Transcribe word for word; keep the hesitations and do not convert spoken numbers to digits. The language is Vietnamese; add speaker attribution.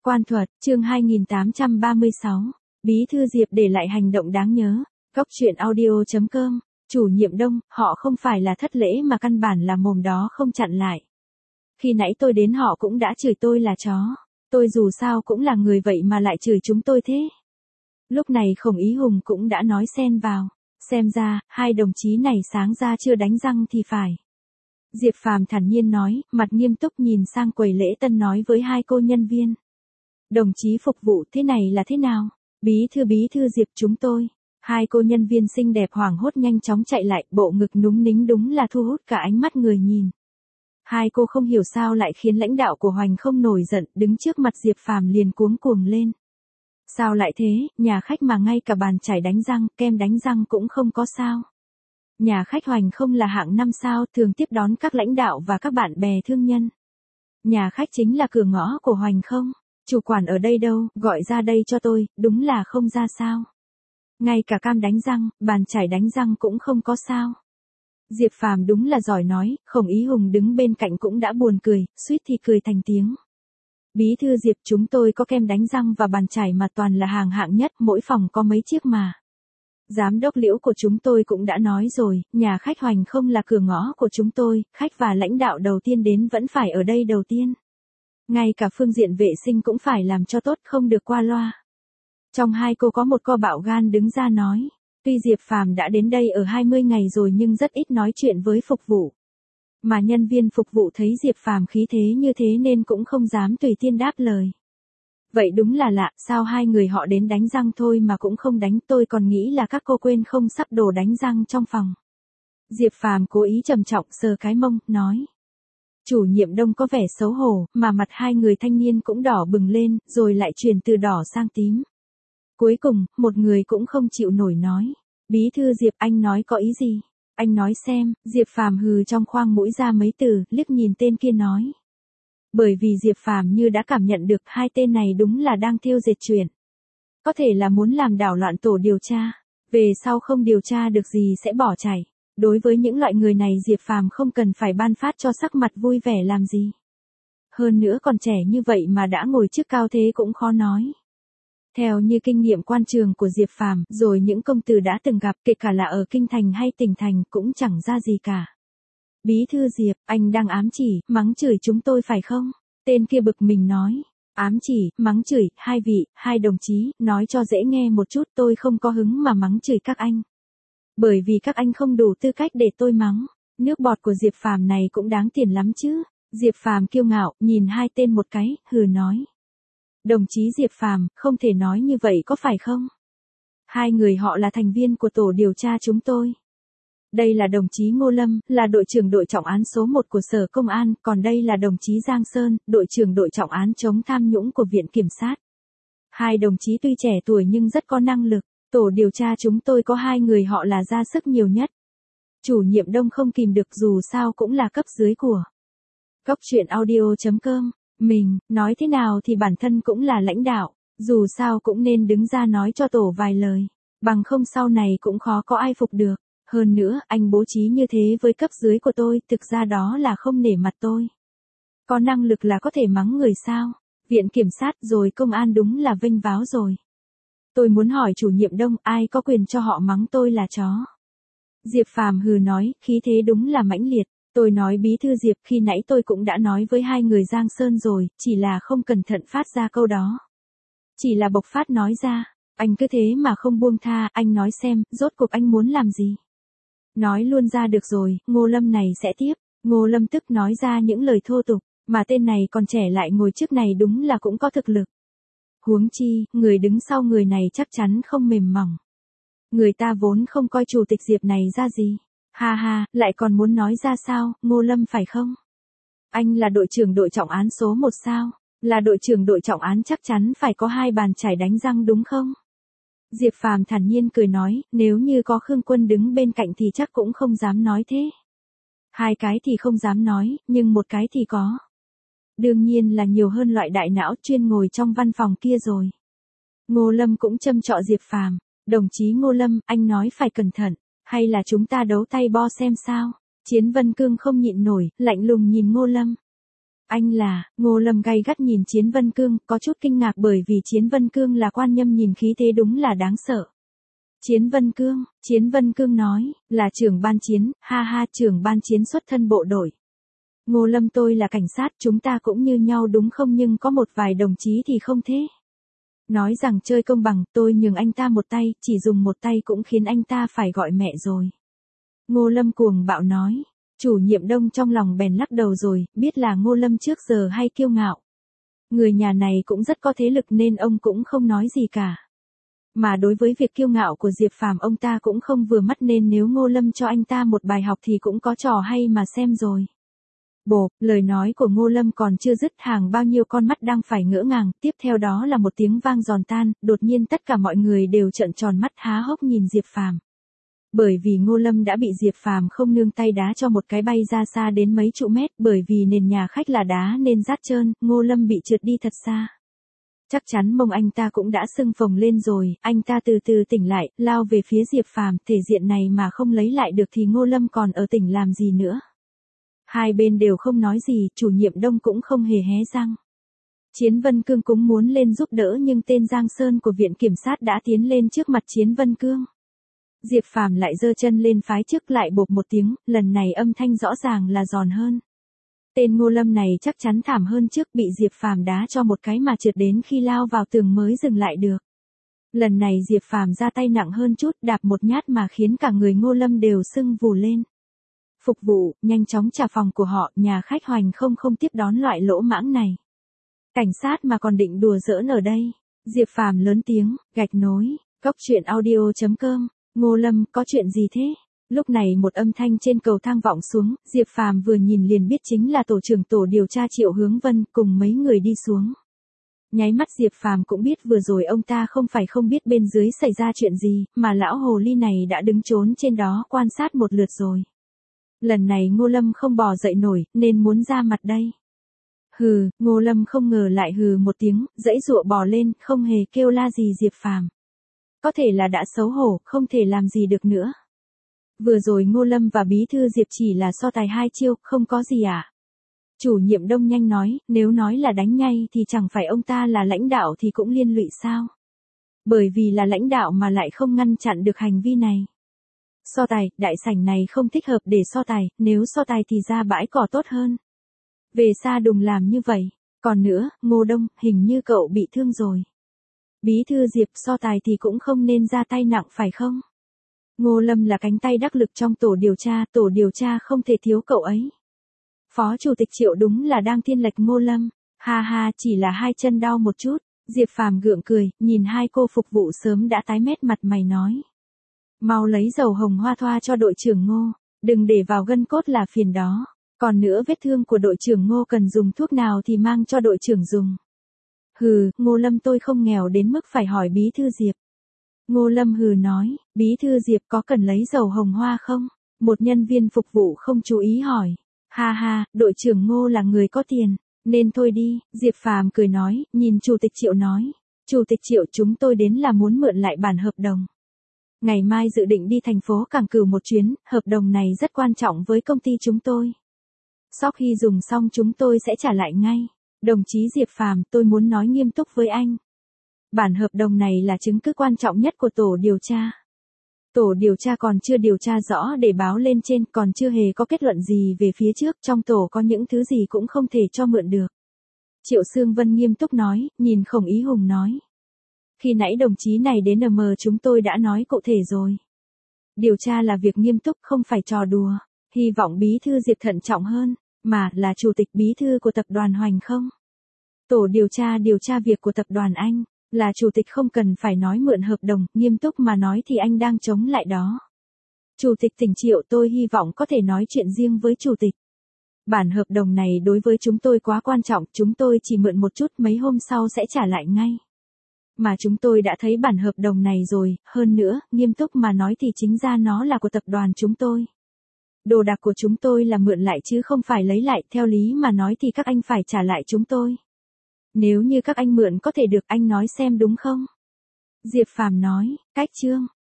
Speaker 1: Quan thuật, chương hai nghìn tám trăm ba mươi sáu. Bí thư Diệp để lại hành động đáng nhớ. Góc truyện audio chấm com. Chủ nhiệm Đông, họ không phải là thất lễ mà căn bản là mồm đó không chặn lại. Khi nãy tôi đến họ cũng đã chửi tôi là chó. Tôi dù sao cũng là người vậy mà lại chửi chúng tôi thế. Lúc này Khổng Ý Hùng cũng đã nói xen vào. Xem ra, hai đồng chí này sáng ra chưa đánh răng thì phải. Diệp Phàm thản nhiên nói, mặt nghiêm túc nhìn sang quầy lễ tân nói với hai cô nhân viên. Đồng chí phục vụ thế này là thế nào? Bí thư bí thư Diệp chúng tôi. Hai cô nhân viên xinh đẹp hoảng hốt nhanh chóng chạy lại, bộ ngực núng nính đúng là thu hút cả ánh mắt người nhìn. Hai cô không hiểu sao lại khiến lãnh đạo của Hoành không nổi giận, đứng trước mặt Diệp Phàm liền cuống cuồng lên. Sao lại thế, nhà khách mà ngay cả bàn chải đánh răng, kem đánh răng cũng không có sao? Nhà khách Hoành không là hạng năm sao, thường tiếp đón các lãnh đạo và các bạn bè thương nhân. Nhà khách chính là cửa ngõ của Hoành không? Chủ quản ở đây đâu, gọi ra đây cho tôi, đúng là không ra sao. Ngay cả cam đánh răng, bàn chải đánh răng cũng không có sao. Diệp Phàm đúng là giỏi nói, Khổng Ý Hùng đứng bên cạnh cũng đã buồn cười, suýt thì cười thành tiếng. Bí thư Diệp chúng tôi có kem đánh răng và bàn chải mà toàn là hàng hạng nhất, mỗi phòng có mấy chiếc mà. Giám đốc Liễu của chúng tôi cũng đã nói rồi, nhà khách Hoành không là cửa ngõ của chúng tôi, khách và lãnh đạo đầu tiên đến vẫn phải ở đây đầu tiên. Ngay cả phương diện vệ sinh cũng phải làm cho tốt, không được qua loa. Trong hai cô có một cô bạo gan đứng ra nói, tuy Diệp Phàm đã đến đây ở hai mươi ngày rồi nhưng rất ít nói chuyện với phục vụ. Mà nhân viên phục vụ thấy Diệp Phàm khí thế như thế nên cũng không dám tùy tiện đáp lời. Vậy đúng là lạ, sao hai người họ đến đánh răng thôi mà cũng không đánh, tôi còn nghĩ là các cô quên không sắp đồ đánh răng trong phòng. Diệp Phàm cố ý trầm trọng sờ cái mông, nói. Chủ nhiệm Đông có vẻ xấu hổ, mà mặt hai người thanh niên cũng đỏ bừng lên, rồi lại chuyển từ đỏ sang tím. Cuối cùng, một người cũng không chịu nổi nói. Bí thư Diệp anh nói có ý gì? Anh nói xem, Diệp Phàm hừ trong khoang mũi ra mấy từ, liếc nhìn tên kia nói. Bởi vì Diệp Phàm như đã cảm nhận được hai tên này đúng là đang thêu dệt chuyện. Có thể là muốn làm đảo loạn tổ điều tra, về sau không điều tra được gì sẽ bỏ chạy. Đối với những loại người này Diệp Phàm không cần phải ban phát cho sắc mặt vui vẻ làm gì. Hơn nữa còn trẻ như vậy mà đã ngồi chức cao thế cũng khó nói. Theo như kinh nghiệm quan trường của Diệp Phàm, rồi những công tử đã từng gặp, kể cả là ở kinh thành hay tỉnh thành cũng chẳng ra gì cả. Bí thư Diệp, anh đang ám chỉ, mắng chửi chúng tôi phải không? Tên kia bực mình nói. Ám chỉ, mắng chửi, hai vị, hai đồng chí, nói cho dễ nghe một chút, tôi không có hứng mà mắng chửi các anh. Bởi vì các anh không đủ tư cách để tôi mắng. Nước bọt của Diệp Phàm này cũng đáng tiền lắm chứ. Diệp Phàm kiêu ngạo, nhìn hai tên một cái, hừ nói. Đồng chí Diệp Phàm, không thể nói như vậy có phải không? Hai người họ là thành viên của tổ điều tra chúng tôi. Đây là đồng chí Ngô Lâm, là đội trưởng đội trọng án số một của Sở Công an, còn đây là đồng chí Giang Sơn, đội trưởng đội trọng án chống tham nhũng của Viện Kiểm sát. Hai đồng chí tuy trẻ tuổi nhưng rất có năng lực, tổ điều tra chúng tôi có hai người họ là ra sức nhiều nhất. Chủ nhiệm Đông không kìm được dù sao cũng là cấp dưới của. Góc truyện audio chấm com. Mình, nói thế nào thì bản thân cũng là lãnh đạo, dù sao cũng nên đứng ra nói cho tổ vài lời, bằng không sau này cũng khó có ai phục được. Hơn nữa, anh bố trí như thế với cấp dưới của tôi, thực ra đó là không nể mặt tôi. Có năng lực là có thể mắng người sao? Viện Kiểm sát rồi công an đúng là vênh váo rồi. Tôi muốn hỏi chủ nhiệm Đông, ai có quyền cho họ mắng tôi là chó? Diệp Phàm hừ nói, khí thế đúng là mãnh liệt. Tôi nói bí thư Diệp, khi nãy tôi cũng đã nói với hai người Giang Sơn rồi, chỉ là không cẩn thận phát ra câu đó. Chỉ là bộc phát nói ra, anh cứ thế mà không buông tha, anh nói xem, rốt cuộc anh muốn làm gì? Nói luôn ra được rồi, Ngô Lâm này sẽ tiếp. Ngô Lâm tức nói ra những lời thô tục, mà tên này còn trẻ lại ngồi trước này đúng là cũng có thực lực. Huống chi, người đứng sau người này chắc chắn không mềm mỏng. Người ta vốn không coi chủ tịch Diệp này ra gì. Ha ha, lại còn muốn nói ra sao, Ngô Lâm phải không? Anh là đội trưởng đội trọng án số một sao? Là đội trưởng đội trọng án chắc chắn phải có hai bàn chải đánh răng đúng không? Diệp Phàm thản nhiên cười nói, nếu như có Khương Quân đứng bên cạnh thì chắc cũng không dám nói thế. Hai cái thì không dám nói, nhưng một cái thì có. Đương nhiên là nhiều hơn loại đại não chuyên ngồi trong văn phòng kia rồi. Ngô Lâm cũng châm chọ Diệp Phàm, đồng chí Ngô Lâm, anh nói phải cẩn thận. Hay là chúng ta đấu tay bo xem sao? Chiến Vân Cương không nhịn nổi, lạnh lùng nhìn Ngô Lâm. Anh là, Ngô Lâm gay gắt nhìn Chiến Vân Cương, có chút kinh ngạc bởi vì Chiến Vân Cương là quan nhâm nhìn khí thế đúng là đáng sợ. Chiến Vân Cương, Chiến Vân Cương nói, là trưởng ban chiến, ha ha trưởng ban chiến xuất thân bộ đội. Ngô Lâm tôi là cảnh sát, chúng ta cũng như nhau đúng không nhưng có một vài đồng chí thì không thế. Nói rằng chơi công bằng, tôi nhường anh ta một tay, chỉ dùng một tay cũng khiến anh ta phải gọi mẹ rồi. Ngô Lâm cuồng bạo nói, chủ nhiệm Đông trong lòng bèn lắc đầu rồi, biết là Ngô Lâm trước giờ hay kiêu ngạo. Người nhà này cũng rất có thế lực nên ông cũng không nói gì cả. Mà đối với việc kiêu ngạo của Diệp Phàm ông ta cũng không vừa mắt nên nếu Ngô Lâm cho anh ta một bài học thì cũng có trò hay mà xem rồi. Bộp, lời nói của Ngô Lâm còn chưa dứt hàng bao nhiêu con mắt đang phải ngỡ ngàng, tiếp theo đó là một tiếng vang giòn tan, đột nhiên tất cả mọi người đều trợn tròn mắt há hốc nhìn Diệp Phàm. Bởi vì Ngô Lâm đã bị Diệp Phàm không nương tay đá cho một cái bay ra xa đến mấy trụ mét, bởi vì nền nhà khách là đá nên rát trơn, Ngô Lâm bị trượt đi thật xa. Chắc chắn mông anh ta cũng đã sưng phồng lên rồi, anh ta từ từ tỉnh lại, lao về phía Diệp Phàm, thể diện này mà không lấy lại được thì Ngô Lâm còn ở tỉnh làm gì nữa. Hai bên đều không nói gì, chủ nhiệm Đông cũng không hề hé răng. Chiến Vân Cương cũng muốn lên giúp đỡ nhưng tên Giang Sơn của viện kiểm sát đã tiến lên trước mặt Chiến Vân Cương. Diệp Phàm lại giơ chân lên phái trước lại bộp một tiếng, lần này âm thanh rõ ràng là giòn hơn. Tên Ngô Lâm này chắc chắn thảm hơn trước, bị Diệp Phàm đá cho một cái mà trượt đến khi lao vào tường mới dừng lại được. Lần này Diệp Phàm ra tay nặng hơn chút, đạp một nhát mà khiến cả người Ngô Lâm đều sưng vù lên. Phục vụ, nhanh chóng trả phòng của họ, nhà khách Hoành không không tiếp đón loại lỗ mãng này. Cảnh sát mà còn định đùa giỡn ở đây. Diệp Phàm lớn tiếng, gạch nối, cốc truyện audio chấm com, Ngô Lâm, có chuyện gì thế? Lúc này một âm thanh trên cầu thang vọng xuống, Diệp Phàm vừa nhìn liền biết chính là tổ trưởng tổ điều tra Triệu Hướng Vân cùng mấy người đi xuống. Nháy mắt Diệp Phàm cũng biết vừa rồi ông ta không phải không biết bên dưới xảy ra chuyện gì, mà lão hồ ly này đã đứng trốn trên đó quan sát một lượt rồi. Lần này Ngô Lâm không bò dậy nổi, nên muốn ra mặt đây. Hừ, Ngô Lâm không ngờ lại hừ một tiếng, giãy giụa bò lên, không hề kêu la gì Diệp Phàm. Có thể là đã xấu hổ, không thể làm gì được nữa. Vừa rồi Ngô Lâm và bí thư Diệp chỉ là so tài hai chiêu, không có gì à. Chủ nhiệm Đông nhanh nói, nếu nói là đánh ngay thì chẳng phải ông ta là lãnh đạo thì cũng liên lụy sao. Bởi vì là lãnh đạo mà lại không ngăn chặn được hành vi này. So tài, đại sảnh này không thích hợp để so tài, nếu so tài thì ra bãi cỏ tốt hơn. Về xa đùng làm như vậy. Còn nữa, Ngô Đông, hình như cậu bị thương rồi. Bí thư Diệp, so tài thì cũng không nên ra tay nặng phải không? Ngô Lâm là cánh tay đắc lực trong tổ điều tra, tổ điều tra không thể thiếu cậu ấy. Phó chủ tịch Triệu đúng là đang thiên lệch Ngô Lâm. Ha ha, chỉ là hai chân đau một chút. Diệp Phàm gượng cười, nhìn hai cô phục vụ sớm đã tái mét mặt mày nói. Mau lấy dầu hồng hoa thoa cho đội trưởng Ngô, đừng để vào gân cốt là phiền đó. Còn nữa vết thương của đội trưởng Ngô cần dùng thuốc nào thì mang cho đội trưởng dùng. Hừ, Ngô Lâm tôi không nghèo đến mức phải hỏi bí thư Diệp. Ngô Lâm hừ nói, bí thư Diệp có cần lấy dầu hồng hoa không? Một nhân viên phục vụ không chú ý hỏi. Ha ha, đội trưởng Ngô là người có tiền, nên thôi đi, Diệp Phàm cười nói, nhìn chủ tịch Triệu nói. Chủ tịch Triệu chúng tôi đến là muốn mượn lại bản hợp đồng. Ngày mai dự định đi thành phố Cảng Cửu một chuyến, hợp đồng này rất quan trọng với công ty chúng tôi. Sau khi dùng xong chúng tôi sẽ trả lại ngay. Đồng chí Diệp Phàm, tôi muốn nói nghiêm túc với anh. Bản hợp đồng này là chứng cứ quan trọng nhất của tổ điều tra. Tổ điều tra còn chưa điều tra rõ để báo lên trên, còn chưa hề có kết luận gì về phía trước, trong tổ có những thứ gì cũng không thể cho mượn được. Triệu Sương Vân nghiêm túc nói, nhìn Khổng Ý Hùng nói. Khi nãy đồng chí này đến en em chúng tôi đã nói cụ thể rồi. Điều tra là việc nghiêm túc không phải trò đùa, hy vọng bí thư Diệp thận trọng hơn, mà là chủ tịch bí thư của tập đoàn Hoành không? Tổ điều tra điều tra việc của tập đoàn anh, là chủ tịch không cần phải nói mượn hợp đồng, nghiêm túc mà nói thì anh đang chống lại đó. Chủ tịch tỉnh Triệu tôi hy vọng có thể nói chuyện riêng với chủ tịch. Bản hợp đồng này đối với chúng tôi quá quan trọng, chúng tôi chỉ mượn một chút mấy hôm sau sẽ trả lại ngay. Mà chúng tôi đã thấy bản hợp đồng này rồi, hơn nữa, nghiêm túc mà nói thì chính ra nó là của tập đoàn chúng tôi. Đồ đạc của chúng tôi là mượn lại chứ không phải lấy lại, theo lý mà nói thì các anh phải trả lại chúng tôi. Nếu như các anh mượn có thể được anh nói xem đúng không? Diệp Phàm nói, cách chương.